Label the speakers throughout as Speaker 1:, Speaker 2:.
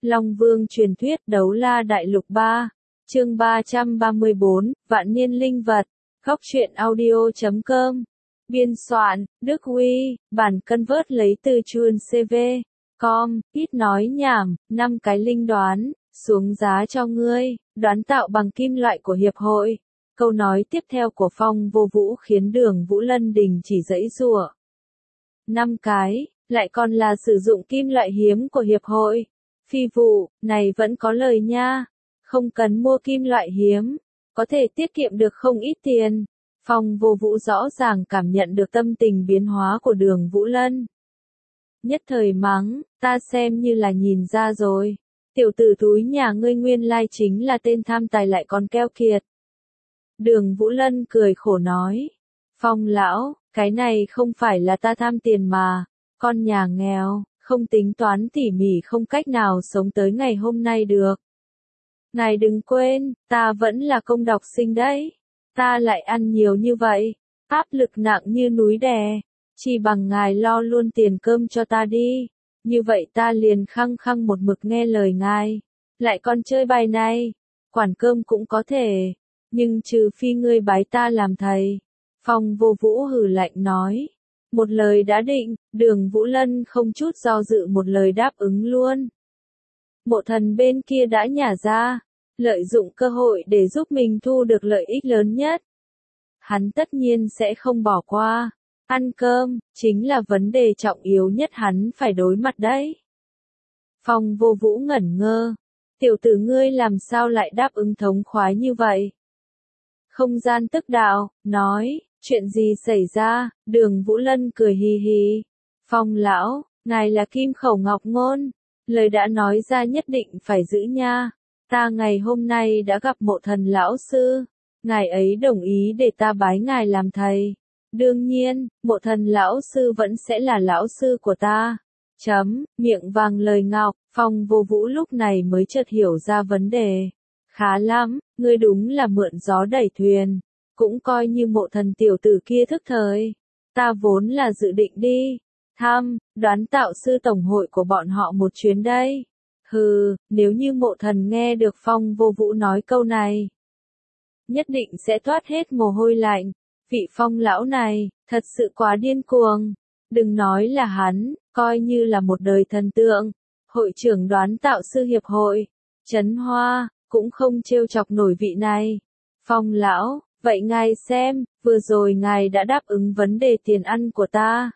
Speaker 1: Long Vương truyền thuyết Đấu La Đại Lục 3, chương 334, Vạn Niên Linh Vật, Góc truyện audio.com. Biên soạn, Đức Huy, bản convert lấy từ chuan CV.com, ít nói nhảm, 5 cái linh đoán, xuống giá cho ngươi, đoán tạo bằng kim loại của hiệp hội. Câu nói tiếp theo của Phong Vô Vũ khiến Đường Vũ Lân đình chỉ giãy giụa. 5 cái, lại còn là sử dụng kim loại hiếm của hiệp hội. Phi vụ, này vẫn có lời nha. Không cần mua kim loại hiếm, có thể tiết kiệm được không ít tiền. Phong Vô Vũ rõ ràng cảm nhận được tâm tình biến hóa của Đường Vũ Lân. Nhất thời mắng, ta xem như là nhìn ra rồi. Tiểu tử túi nhà ngươi nguyên lai chính là tên tham tài lại còn keo kiệt. Đường Vũ Lân cười khổ nói. Phong lão, cái này không phải là ta tham tiền mà. Con nhà nghèo, không tính toán tỉ mỉ không cách nào sống tới ngày hôm nay được. Ngài đừng quên, ta vẫn là công đọc sinh đấy. Ta lại ăn nhiều như vậy, áp lực nặng như núi đè. Chỉ bằng ngài lo luôn tiền cơm cho ta đi. Như vậy ta liền khăng khăng một mực nghe lời ngài. Lại còn chơi bài này, quản cơm cũng có thể. Nhưng trừ phi ngươi bái ta làm thầy. Phong Vô Vũ hừ lạnh nói. Một lời đã định, Đường Vũ Lân không chút do dự một lời đáp ứng luôn. Mộ Thần bên kia đã nhả ra, lợi dụng cơ hội để giúp mình thu được lợi ích lớn nhất. Hắn tất nhiên sẽ không bỏ qua. Ăn cơm, chính là vấn đề trọng yếu nhất hắn phải đối mặt đấy. Phong Vô Vũ ngẩn ngơ. Tiểu tử ngươi làm sao lại đáp ứng thống khoái như vậy? Không gian tức đạo, nói, chuyện gì xảy ra? Đường Vũ Lân cười hì hì. Phong lão, ngài là kim khẩu ngọc ngôn. Lời đã nói ra nhất định phải giữ nha. Ta ngày hôm nay đã gặp Mộ Thần lão sư. Ngài ấy đồng ý để ta bái ngài làm thầy. Đương nhiên, Mộ Thần lão sư vẫn sẽ là lão sư của ta. Miệng vàng lời ngọc, Phong Vô Vũ lúc này mới chợt hiểu ra vấn đề. Khá lắm, ngươi đúng là mượn gió đẩy thuyền. Cũng coi như Mộ Thần tiểu tử kia thức thời. Ta vốn là dự định đi đoán tạo sư tổng hội của bọn họ một chuyến đây. Hừ, nếu như Mộ Thần nghe được Phong Vô Vũ nói câu này, nhất định sẽ toát hết mồ hôi lạnh. Vị Phong lão này, thật sự quá điên cuồng. Đừng nói là hắn, coi như là một đời thần tượng. Hội trưởng đoán tạo sư hiệp hội, Trấn Hoa, cũng không trêu chọc nổi vị này. Phong lão, vậy ngài xem, vừa rồi ngài đã đáp ứng vấn đề tiền ăn của ta.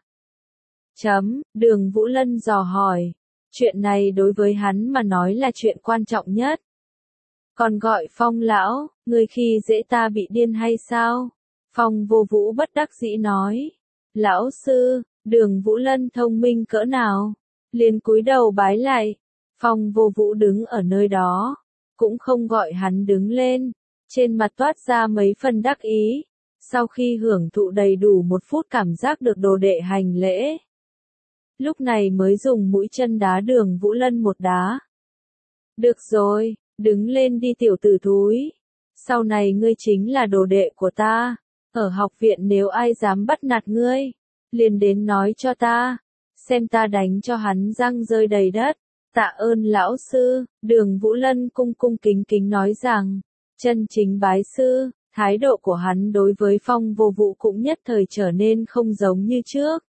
Speaker 1: Đường Vũ Lân dò hỏi. Chuyện này đối với hắn mà nói là chuyện quan trọng nhất. Còn gọi Phong lão, người khi dễ ta bị điên hay sao? Phong Vô Vũ bất đắc dĩ nói. Lão sư, Đường Vũ Lân thông minh cỡ nào? Liền cúi đầu bái lại. Phong Vô Vũ đứng ở nơi đó, cũng không gọi hắn đứng lên. Trên mặt toát ra mấy phần đắc ý. Sau khi hưởng thụ đầy đủ một phút cảm giác được đồ đệ hành lễ, lúc này mới dùng mũi chân đá Đường Vũ Lân một đá. Được rồi, đứng lên đi tiểu tử thúi. Sau này ngươi chính là đồ đệ của ta. Ở học viện nếu ai dám bắt nạt ngươi, liền đến nói cho ta. Xem ta đánh cho hắn răng rơi đầy đất. Tạ ơn lão sư. Đường Vũ Lân cung cung kính kính nói rằng, chân chính bái sư. Thái độ của hắn đối với Phong Vô Vũ cũng nhất thời trở nên không giống như trước.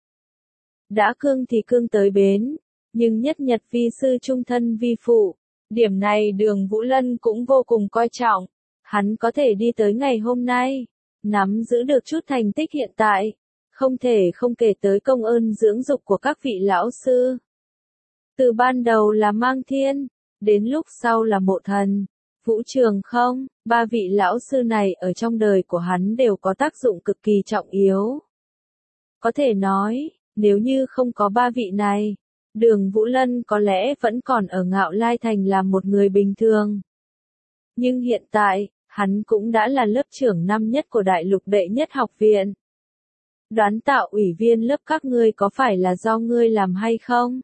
Speaker 1: Đã cương thì cương tới bến, nhưng nhất nhật vi sư trung thân vi phụ. Điểm này Đường Vũ Lân cũng vô cùng coi trọng. Hắn có thể đi tới ngày hôm nay, nắm giữ được chút thành tích hiện tại, không thể không kể tới công ơn dưỡng dục của các vị lão sư. Từ ban đầu là Mang Thiên, đến lúc sau là Mộ Thần, Vũ Trường không, ba vị lão sư này ở trong đời của hắn đều có tác dụng cực kỳ trọng yếu. Có thể nói, nếu như không có ba vị này, Đường Vũ Lân có lẽ vẫn còn ở Ngạo Lai Thành làm một người bình thường. Nhưng hiện tại, hắn cũng đã là lớp trưởng năm nhất của đại lục đệ nhất học viện. Đoán tạo ủy viên lớp các ngươi có phải là do ngươi làm hay không?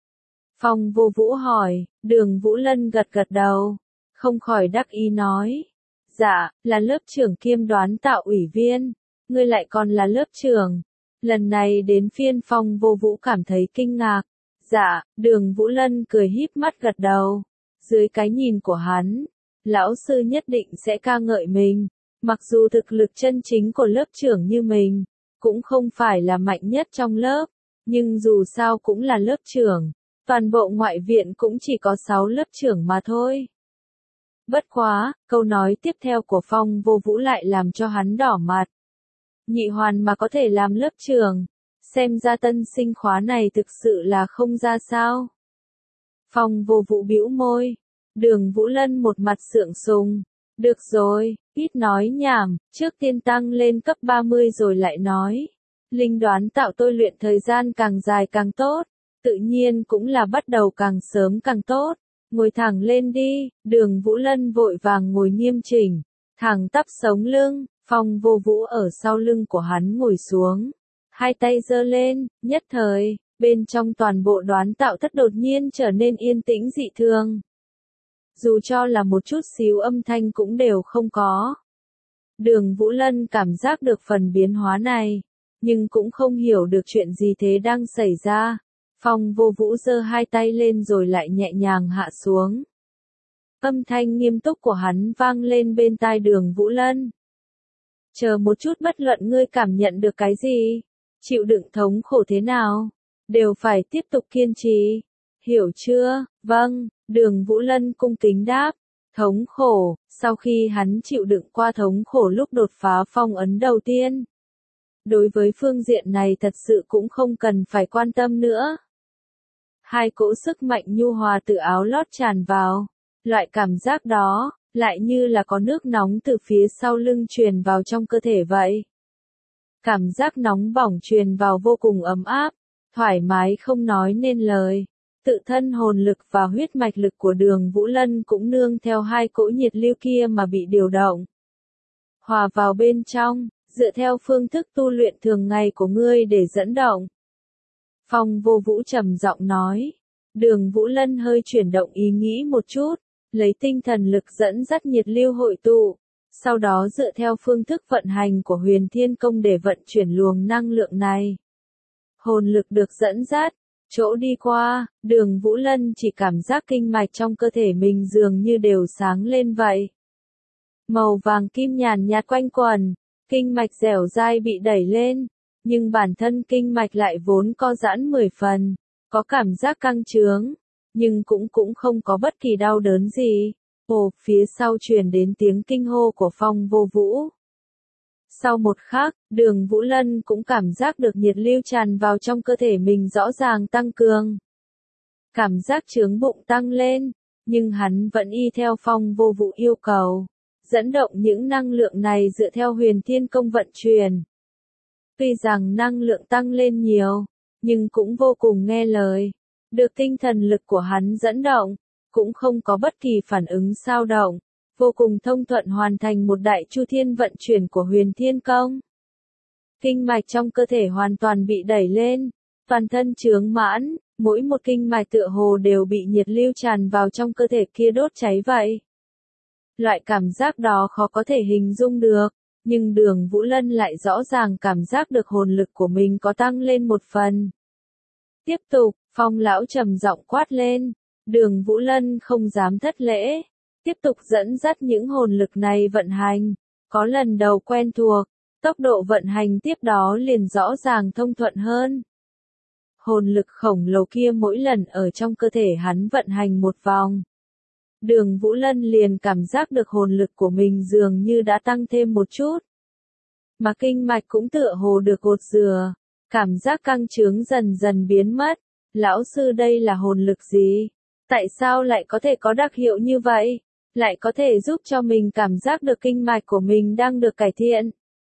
Speaker 1: Phong Vô Vũ hỏi. Đường Vũ Lân gật gật đầu, không khỏi đắc ý nói. Dạ, là lớp trưởng kiêm đoán tạo ủy viên. Ngươi lại còn là lớp trưởng. Lần này đến phiên Phong Vô Vũ cảm thấy kinh ngạc. Dạ, Đường Vũ Lân cười híp mắt gật đầu. Dưới cái nhìn của hắn, lão sư nhất định sẽ ca ngợi mình. Mặc dù thực lực chân chính của lớp trưởng như mình, cũng không phải là mạnh nhất trong lớp, nhưng dù sao cũng là lớp trưởng. Toàn bộ ngoại viện cũng chỉ có 6 lớp trưởng mà thôi. Bất quá, câu nói tiếp theo của Phong Vô Vũ lại làm cho hắn đỏ mặt. Nhị hoàn mà có thể làm lớp trưởng, xem ra tân sinh khóa này thực sự là không ra sao. Phong Vô Vũ bĩu môi, Đường Vũ Lân một mặt sượng sùng. Được rồi, ít nói nhảm, trước tiên tăng lên cấp 30 rồi lại nói. Linh đoán tạo tôi luyện thời gian càng dài càng tốt, tự nhiên cũng là bắt đầu càng sớm càng tốt. Ngồi thẳng lên đi, Đường Vũ Lân vội vàng ngồi nghiêm chỉnh, thẳng tắp sống lưng, Phong Vô Vũ ở sau lưng của hắn ngồi xuống. Hai tay giơ lên, nhất thời, bên trong toàn bộ đoán tạo thất đột nhiên trở nên yên tĩnh dị thường. Dù cho là một chút xíu âm thanh cũng đều không có. Đường Vũ Lân cảm giác được phần biến hóa này, nhưng cũng không hiểu được chuyện gì thế đang xảy ra. Phong Vô Vũ giơ hai tay lên rồi lại nhẹ nhàng hạ xuống. Âm thanh nghiêm túc của hắn vang lên bên tai Đường Vũ Lân. Chờ một chút, bất luận ngươi cảm nhận được cái gì, chịu đựng thống khổ thế nào, đều phải tiếp tục kiên trì. Hiểu chưa? Vâng, Đường Vũ Lân cung kính đáp. Thống khổ, sau khi hắn chịu đựng qua thống khổ lúc đột phá phong ấn đầu tiên. Đối với phương diện này thật sự cũng không cần phải quan tâm nữa. Hai cỗ sức mạnh nhu hòa từ áo lót tràn vào. Loại cảm giác đó, lại như là có nước nóng từ phía sau lưng truyền vào trong cơ thể vậy. Cảm giác nóng bỏng truyền vào vô cùng ấm áp, thoải mái không nói nên lời. Tự thân hồn lực và huyết mạch lực của Đường Vũ Lân cũng nương theo hai cỗ nhiệt lưu kia mà bị điều động. Hòa vào bên trong, dựa theo phương thức tu luyện thường ngày của ngươi để dẫn động. Phong Vô Vũ trầm giọng nói. Đường Vũ Lân hơi chuyển động ý nghĩ một chút, lấy tinh thần lực dẫn dắt nhiệt lưu hội tụ, sau đó dựa theo phương thức vận hành của Huyền Thiên Công để vận chuyển luồng năng lượng này. Hồn lực được dẫn dắt, chỗ đi qua, Đường Vũ Lân chỉ cảm giác kinh mạch trong cơ thể mình dường như đều sáng lên vậy. Màu vàng kim nhàn nhạt quanh quẩn, kinh mạch dẻo dai bị đẩy lên, nhưng bản thân kinh mạch lại vốn co giãn 10 phần, có cảm giác căng trướng, nhưng cũng không có bất kỳ đau đớn gì. Ồ, phía sau truyền đến tiếng kinh hô của Phong Vô Vũ. Sau một khắc, Đường Vũ Lân cũng cảm giác được nhiệt lưu tràn vào trong cơ thể mình rõ ràng tăng cường. Cảm giác chướng bụng tăng lên, nhưng hắn vẫn y theo Phong Vô Vũ yêu cầu, dẫn động những năng lượng này dựa theo Huyền Thiên Công vận chuyển. Tuy rằng năng lượng tăng lên nhiều, nhưng cũng vô cùng nghe lời, được tinh thần lực của hắn dẫn động, cũng không có bất kỳ phản ứng xao động, vô cùng thông thuận hoàn thành một đại chu thiên vận chuyển của Huyền Thiên Công. Kinh mạch trong cơ thể hoàn toàn bị đẩy lên, toàn thân chướng mãn, mỗi một kinh mạch tựa hồ đều bị nhiệt lưu tràn vào trong cơ thể kia đốt cháy vậy. Loại cảm giác đó khó có thể hình dung được, nhưng Đường Vũ Lân lại rõ ràng cảm giác được hồn lực của mình có tăng lên một phần. Tiếp tục, Phong lão trầm giọng quát lên, Đường Vũ Lân không dám thất lễ, tiếp tục dẫn dắt những hồn lực này vận hành, có lần đầu quen thuộc, tốc độ vận hành tiếp đó liền rõ ràng thông thuận hơn. Hồn lực khổng lồ kia mỗi lần ở trong cơ thể hắn vận hành một vòng. Đường Vũ Lân liền cảm giác được hồn lực của mình dường như đã tăng thêm một chút. Mà kinh mạch cũng tựa hồ được gột rửa, cảm giác căng trướng dần dần biến mất. Lão sư, đây là hồn lực gì? Tại sao lại có thể có đặc hiệu như vậy? Lại có thể giúp cho mình cảm giác được kinh mạch của mình đang được cải thiện.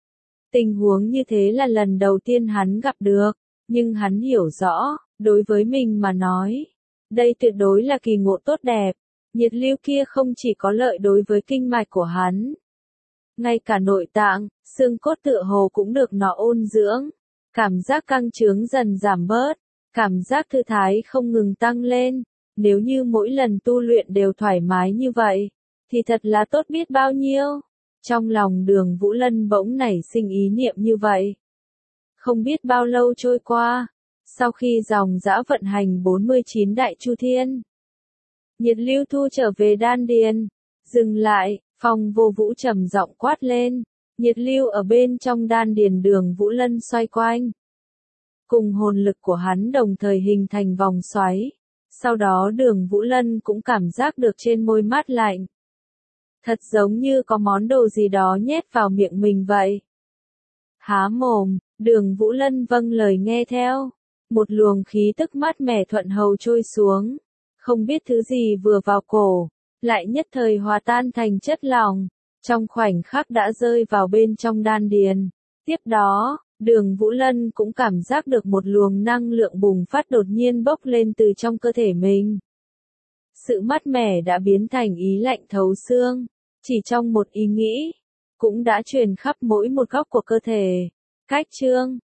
Speaker 1: Tình huống như thế là lần đầu tiên hắn gặp được, nhưng hắn hiểu rõ, đối với mình mà nói, đây tuyệt đối là kỳ ngộ tốt đẹp. Nhiệt lưu kia không chỉ có lợi đối với kinh mạch của hắn, ngay cả nội tạng, xương cốt tựa hồ cũng được nó ôn dưỡng. Cảm giác căng trướng dần giảm bớt, cảm giác thư thái không ngừng tăng lên. Nếu như mỗi lần tu luyện đều thoải mái như vậy, thì thật là tốt biết bao nhiêu. Trong lòng Đường Vũ Lân bỗng nảy sinh ý niệm như vậy. Không biết bao lâu trôi qua, Sau khi dòng dã vận hành 49 đại chu thiên, nhiệt lưu thu trở về đan điền. Dừng lại, Phong Vô Vũ trầm giọng quát lên. Nhiệt lưu ở bên trong đan điền Đường Vũ Lân xoay quanh. Cùng hồn lực của hắn đồng thời hình thành vòng xoáy. Sau đó Đường Vũ Lân cũng cảm giác được trên môi mát lạnh. Thật giống như có món đồ gì đó nhét vào miệng mình vậy. Há mồm, Đường Vũ Lân vâng lời nghe theo. Một luồng khí tức mát mẻ thuận hầu trôi xuống. Không biết thứ gì vừa vào cổ, lại nhất thời hòa tan thành chất lỏng. Trong khoảnh khắc đã rơi vào bên trong đan điền. Tiếp đó, Đường Vũ Lân cũng cảm giác được một luồng năng lượng bùng phát đột nhiên bốc lên từ trong cơ thể mình. Sự mát mẻ đã biến thành ý lạnh thấu xương, chỉ trong một ý nghĩ, cũng đã truyền khắp mỗi một góc của cơ thể. Cách chương